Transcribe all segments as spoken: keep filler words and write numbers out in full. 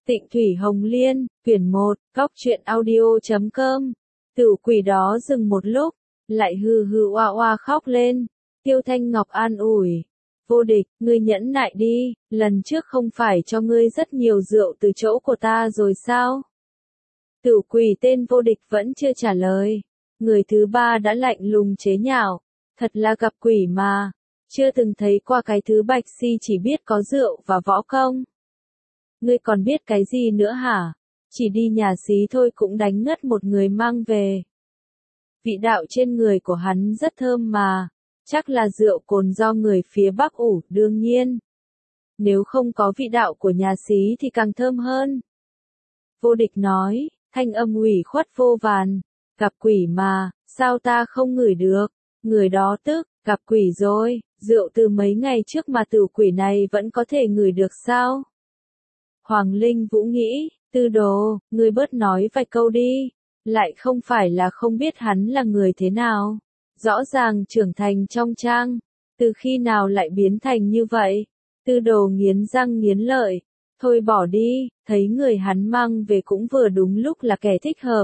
Tịnh Thủy Hồng Liên, quyển một, góc truyện audio chấm com. Tử quỷ đó dừng một lúc, lại hừ hừ oa oa khóc lên. Tiêu Thanh Ngọc an ủi. Vô Địch, ngươi nhẫn nại đi, lần trước không phải cho ngươi rất nhiều rượu từ chỗ của ta rồi sao? Tử quỷ tên Vô Địch vẫn chưa trả lời. Người thứ ba đã lạnh lùng chế nhạo. Thật là gặp quỷ mà. Chưa từng thấy qua cái thứ bạch si chỉ biết có rượu và võ công. Ngươi còn biết cái gì nữa hả? Chỉ đi nhà xí thôi cũng đánh ngất một người mang về. Vị đạo trên người của hắn rất thơm mà. Chắc là rượu cồn do người phía Bắc ủ, đương nhiên. Nếu không có vị đạo của nhà xí thì càng thơm hơn. Vô Địch nói, thanh âm ủy khuất vô vàn. Gặp quỷ mà, sao ta không ngửi được? Người đó tức, gặp quỷ rồi, rượu từ mấy ngày trước mà tử quỷ này vẫn có thể ngửi được sao? Hoàng Linh Vũ nghĩ, Tư Đồ, ngươi bớt nói vài câu đi, lại không phải là không biết hắn là người thế nào. Rõ ràng trưởng thành trong trang, từ khi nào lại biến thành như vậy? Tư Đồ nghiến răng nghiến lợi, thôi bỏ đi, thấy người hắn mang về cũng vừa đúng lúc là kẻ thích hợp.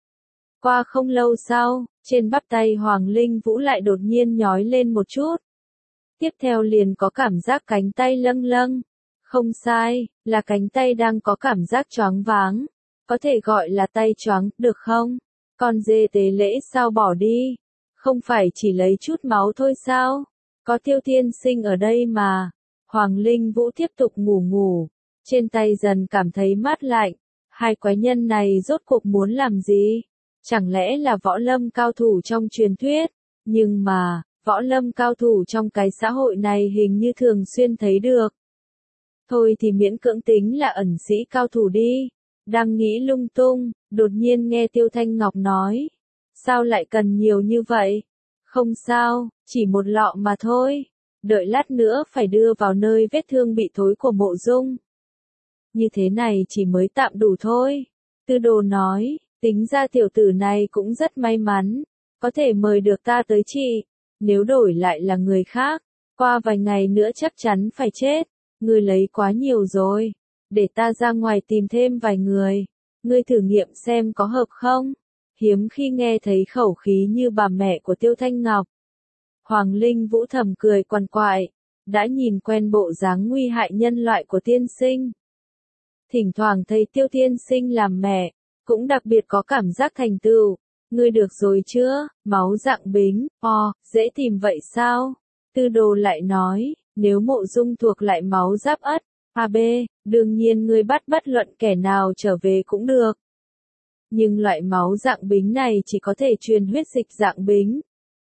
Qua không lâu sau, trên bắp tay Hoàng Linh Vũ lại đột nhiên nhói lên một chút. Tiếp theo liền có cảm giác cánh tay lâng lâng. Không sai, là cánh tay đang có cảm giác choáng váng. Có thể gọi là tay choáng, được không? Con dê tế lễ sao bỏ đi? Không phải chỉ lấy chút máu thôi sao? Có Tiêu Tiên Sinh ở đây mà. Hoàng Linh Vũ tiếp tục ngủ ngủ. Trên tay dần cảm thấy mát lạnh. Hai quái nhân này rốt cuộc muốn làm gì? Chẳng lẽ là võ lâm cao thủ trong truyền thuyết? Nhưng mà, võ lâm cao thủ trong cái xã hội này hình như thường xuyên thấy được. Thôi thì miễn cưỡng tính là ẩn sĩ cao thủ đi. Đang nghĩ lung tung, đột nhiên nghe Tiêu Thanh Ngọc nói. Sao lại cần nhiều như vậy? Không sao, chỉ một lọ mà thôi. Đợi lát nữa phải đưa vào nơi vết thương bị thối của Mộ Dung. Như thế này chỉ mới tạm đủ thôi. Tư Đồ nói, tính ra tiểu tử này cũng rất may mắn. Có thể mời được ta tới trị. Nếu đổi lại là người khác, qua vài ngày nữa chắc chắn phải chết. Ngươi lấy quá nhiều rồi. Để ta ra ngoài tìm thêm vài người. Ngươi thử nghiệm xem có hợp không? Hiếm khi nghe thấy khẩu khí như bà mẹ của Tiêu Thanh Ngọc. Hoàng Linh Vũ thầm cười quằn quại. Đã nhìn quen bộ dáng nguy hại nhân loại của tiên sinh. Thỉnh thoảng thấy Tiêu Tiên Sinh làm mẹ, cũng đặc biệt có cảm giác thành tựu. Ngươi được rồi chưa? Máu dạng bính, o, dễ tìm vậy sao? Tư Đồ lại nói. Nếu Mộ Dung thuộc lại máu giáp ất, a bê, đương nhiên ngươi bắt bất luận kẻ nào trở về cũng được. Nhưng loại máu dạng bính này chỉ có thể truyền huyết dịch dạng bính.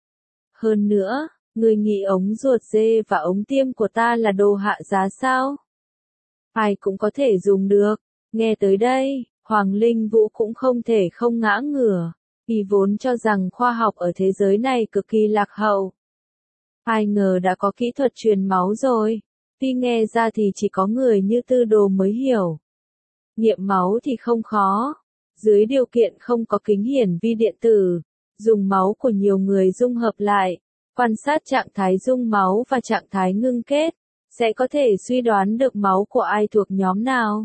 Hơn nữa, ngươi nghĩ ống ruột dê và ống tiêm của ta là đồ hạ giá sao? Ai cũng có thể dùng được. Nghe tới đây, Hoàng Linh Vũ cũng không thể không ngã ngửa, vì vốn cho rằng khoa học ở thế giới này cực kỳ lạc hậu. Ai ngờ đã có kỹ thuật truyền máu rồi. Tuy nghe ra thì chỉ có người như Tư Đồ mới hiểu. Nghiệm máu thì không khó. Dưới điều kiện không có kính hiển vi điện tử, dùng máu của nhiều người dung hợp lại, quan sát trạng thái dung máu và trạng thái ngưng kết, sẽ có thể suy đoán được máu của ai thuộc nhóm nào.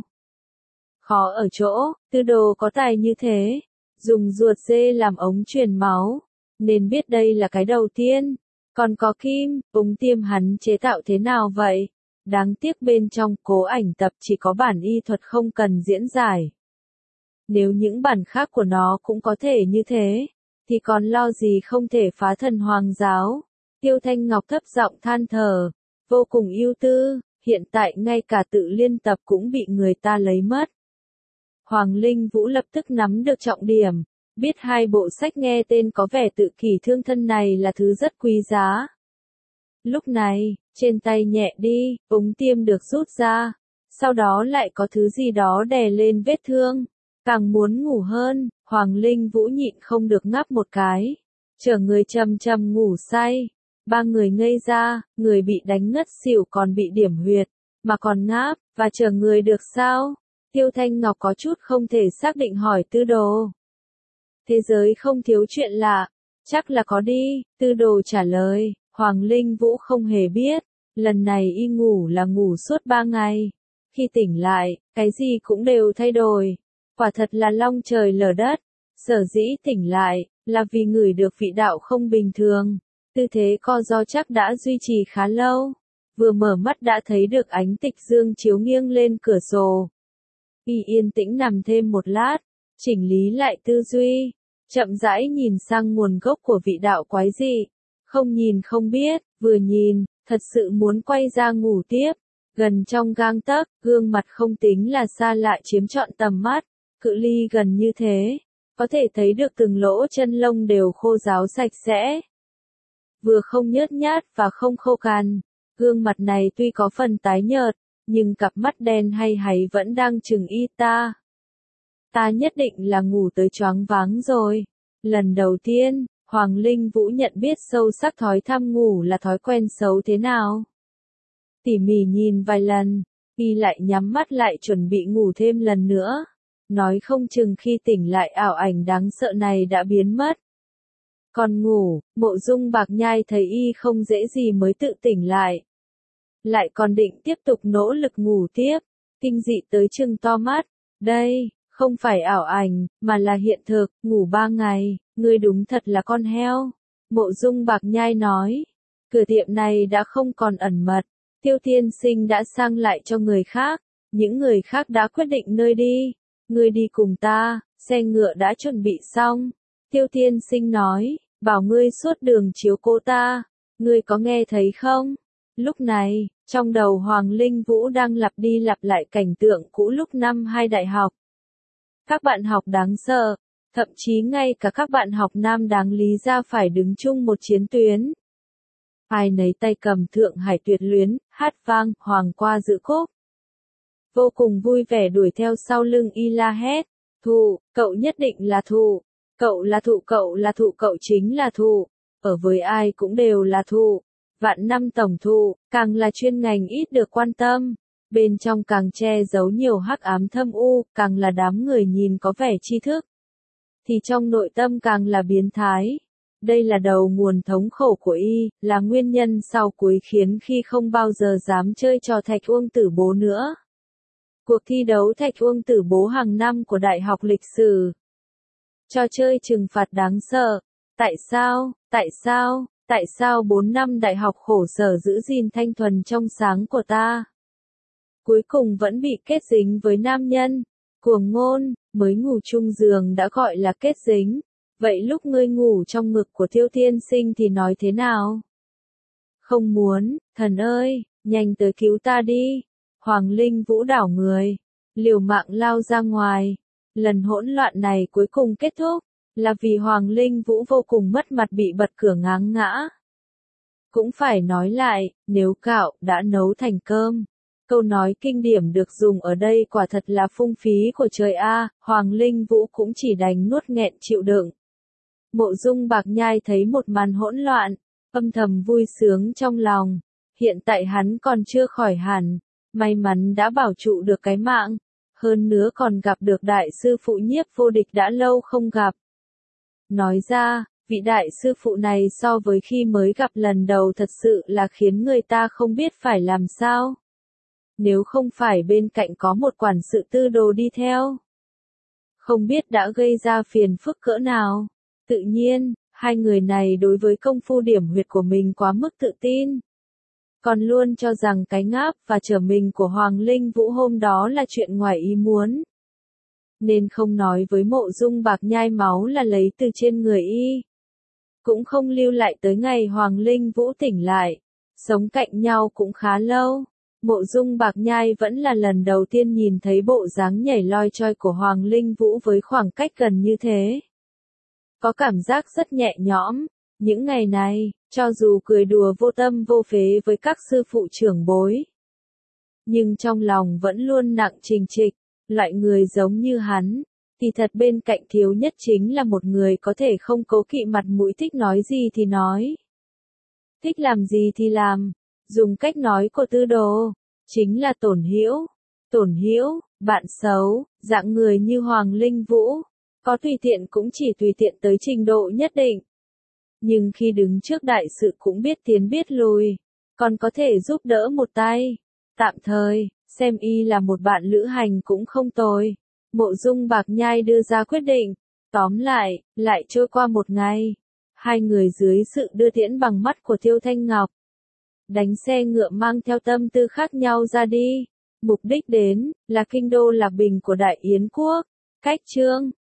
Khó ở chỗ, Tư Đồ có tài như thế, dùng ruột dê làm ống truyền máu, nên biết đây là cái đầu tiên. Còn có kim, ống tiêm hắn chế tạo thế nào vậy? Đáng tiếc bên trong Cố Ảnh tập chỉ có bản y thuật không cần diễn giải. Nếu những bản khác của nó cũng có thể như thế, thì còn lo gì không thể phá thần hoàng giáo? Tiêu Thanh Ngọc thấp giọng than thở, vô cùng ưu tư, hiện tại ngay cả tự liên tập cũng bị người ta lấy mất. Hoàng Linh Vũ lập tức nắm được trọng điểm. Biết hai bộ sách nghe tên có vẻ tự kỷ thương thân này là thứ rất quý giá. Lúc này, trên tay nhẹ đi, ống tiêm được rút ra. Sau đó lại có thứ gì đó đè lên vết thương. Càng muốn ngủ hơn, Hoàng Linh Vũ nhịn không được ngáp một cái. Chở người chầm chầm ngủ say. Ba người ngây ra, người bị đánh ngất xỉu còn bị điểm huyệt. Mà còn ngáp, và chở người được sao? Tiêu Thanh Ngọc có chút không thể xác định hỏi Tư Đồ. Thế giới không thiếu chuyện lạ, chắc là có đi, Tư Đồ trả lời. Hoàng Linh Vũ không hề biết, lần này y ngủ là ngủ suốt ba ngày. Khi tỉnh lại, cái gì cũng đều thay đổi. Quả thật là long trời lở đất. Sở dĩ tỉnh lại, là vì ngửi được vị đạo không bình thường. Tư thế co ro chắc đã duy trì khá lâu. Vừa mở mắt đã thấy được ánh tịch dương chiếu nghiêng lên cửa sổ. Y yên tĩnh nằm thêm một lát, chỉnh lý lại tư duy, chậm rãi nhìn sang nguồn gốc của vị đạo quái dị. Không nhìn không biết, vừa nhìn, thật sự muốn quay ra ngủ tiếp. Gần trong gang tấc, gương mặt không tính là xa lạ chiếm trọn tầm mắt, cự ly gần như thế, có thể thấy được từng lỗ chân lông đều khô ráo sạch sẽ. Vừa không nhớt nhát và không khô cằn, gương mặt này tuy có phần tái nhợt, nhưng cặp mắt đen hay háy vẫn đang chừng y ta. Ta nhất định là ngủ tới choáng váng rồi. Lần đầu tiên, Hoàng Linh Vũ nhận biết sâu sắc thói tham ngủ là thói quen xấu thế nào. Tỉ mỉ nhìn vài lần, y lại nhắm mắt lại chuẩn bị ngủ thêm lần nữa. Nói không chừng khi tỉnh lại ảo ảnh đáng sợ này đã biến mất. Còn ngủ, Mộ Dung Bạc Nhai thấy y không dễ gì mới tự tỉnh lại. Lại còn định tiếp tục nỗ lực ngủ tiếp, kinh dị tới trừng to mắt. Đây, không phải ảo ảnh, mà là hiện thực, ngủ ba ngày, ngươi đúng thật là con heo. Mộ Dung Bạc Nhai nói, cửa tiệm này đã không còn ẩn mật, Tiêu Tiên Sinh đã sang lại cho người khác, những người khác đã quyết định nơi đi, ngươi đi cùng ta, xe ngựa đã chuẩn bị xong. Tiêu Tiên Sinh nói, bảo ngươi suốt đường chiếu cố ta, ngươi có nghe thấy không? Lúc này, trong đầu Hoàng Linh Vũ đang lặp đi lặp lại cảnh tượng cũ lúc năm hai đại học. Các bạn học đáng sợ, thậm chí ngay cả các bạn học nam đáng lý ra phải đứng chung một chiến tuyến. Ai nấy tay cầm Thượng Hải Tuyệt Luyến, hát vang, hoàng qua giữ cốt. Vô cùng vui vẻ đuổi theo sau lưng y la hét, thụ, cậu nhất định là thụ, cậu là thụ cậu là thụ cậu chính là thụ, ở với ai cũng đều là thụ. Vạn năm tổng thụ, càng là chuyên ngành ít được quan tâm, bên trong càng che giấu nhiều hắc ám thâm u, càng là đám người nhìn có vẻ tri thức, thì trong nội tâm càng là biến thái. Đây là đầu nguồn thống khổ của y, là nguyên nhân sau cuối khiến khi không bao giờ dám chơi trò thạch uông tử bố nữa. Cuộc thi đấu thạch uông tử bố hàng năm của Đại học Lịch sử. Trò chơi trừng phạt đáng sợ. Tại sao, tại sao, tại sao bốn năm đại học khổ sở giữ gìn thanh thuần trong sáng của ta? Cuối cùng vẫn bị kết dính với nam nhân. Cuồng ngôn, mới ngủ chung giường đã gọi là kết dính. Vậy lúc ngươi ngủ trong ngực của Tiêu Tiên Sinh thì nói thế nào? Không muốn, thần ơi, nhanh tới cứu ta đi. Hoàng Linh Vũ đảo người, liều mạng lao ra ngoài. Lần hỗn loạn này cuối cùng kết thúc, là vì Hoàng Linh Vũ vô cùng mất mặt bị bật cửa ngáng ngã. Cũng phải nói lại, nếu gạo đã nấu thành cơm. Câu nói kinh điển được dùng ở đây quả thật là phung phí của trời A, Hoàng Linh Vũ cũng chỉ đành nuốt nghẹn chịu đựng. Mộ Dung Bạc Nhai thấy một màn hỗn loạn, âm thầm vui sướng trong lòng. Hiện tại hắn còn chưa khỏi hẳn, may mắn đã bảo trụ được cái mạng, hơn nữa còn gặp được đại sư phụ Nhiếp Vô Địch đã lâu không gặp. Nói ra, vị đại sư phụ này so với khi mới gặp lần đầu thật sự là khiến người ta không biết phải làm sao. Nếu không phải bên cạnh có một quản sự tư đồ đi theo, không biết đã gây ra phiền phức cỡ nào. Tự nhiên, hai người này đối với công phu điểm huyệt của mình quá mức tự tin. Còn luôn cho rằng cái ngáp và trở mình của Hoàng Linh Vũ hôm đó là chuyện ngoài ý muốn. Nên không nói với Mộ Dung Bạc Nhai máu là lấy từ trên người y. Cũng không lưu lại tới ngày Hoàng Linh Vũ tỉnh lại. Sống cạnh nhau cũng khá lâu. Mộ Dung Bạc Nhai vẫn là lần đầu tiên nhìn thấy bộ dáng nhảy loi choi của Hoàng Linh Vũ với khoảng cách gần như thế. Có cảm giác rất nhẹ nhõm. Những ngày này, cho dù cười đùa vô tâm vô phế với các sư phụ trưởng bối, nhưng trong lòng vẫn luôn nặng trình trịch. Loại người giống như hắn, thì thật bên cạnh thiếu nhất chính là một người có thể không cố kỵ mặt mũi, thích nói gì thì nói, thích làm gì thì làm. Dùng cách nói của Tư Đồ, chính là Tổn Hữu. Tổn Hữu, bạn xấu, dạng người như Hoàng Linh Vũ, có tùy tiện cũng chỉ tùy tiện tới trình độ nhất định. Nhưng khi đứng trước đại sự cũng biết tiến biết lùi, còn có thể giúp đỡ một tay. Tạm thời, xem y là một bạn lữ hành cũng không tồi. Mộ Dung Bạc Nhai đưa ra quyết định. Tóm lại, lại trôi qua một ngày. Hai người dưới sự đưa tiễn bằng mắt của Tiêu Thanh Ngọc. Đánh xe ngựa mang theo tâm tư khác nhau ra đi. Mục đích đến, là kinh đô Lạc Bình của Đại Yến Quốc. Cách chương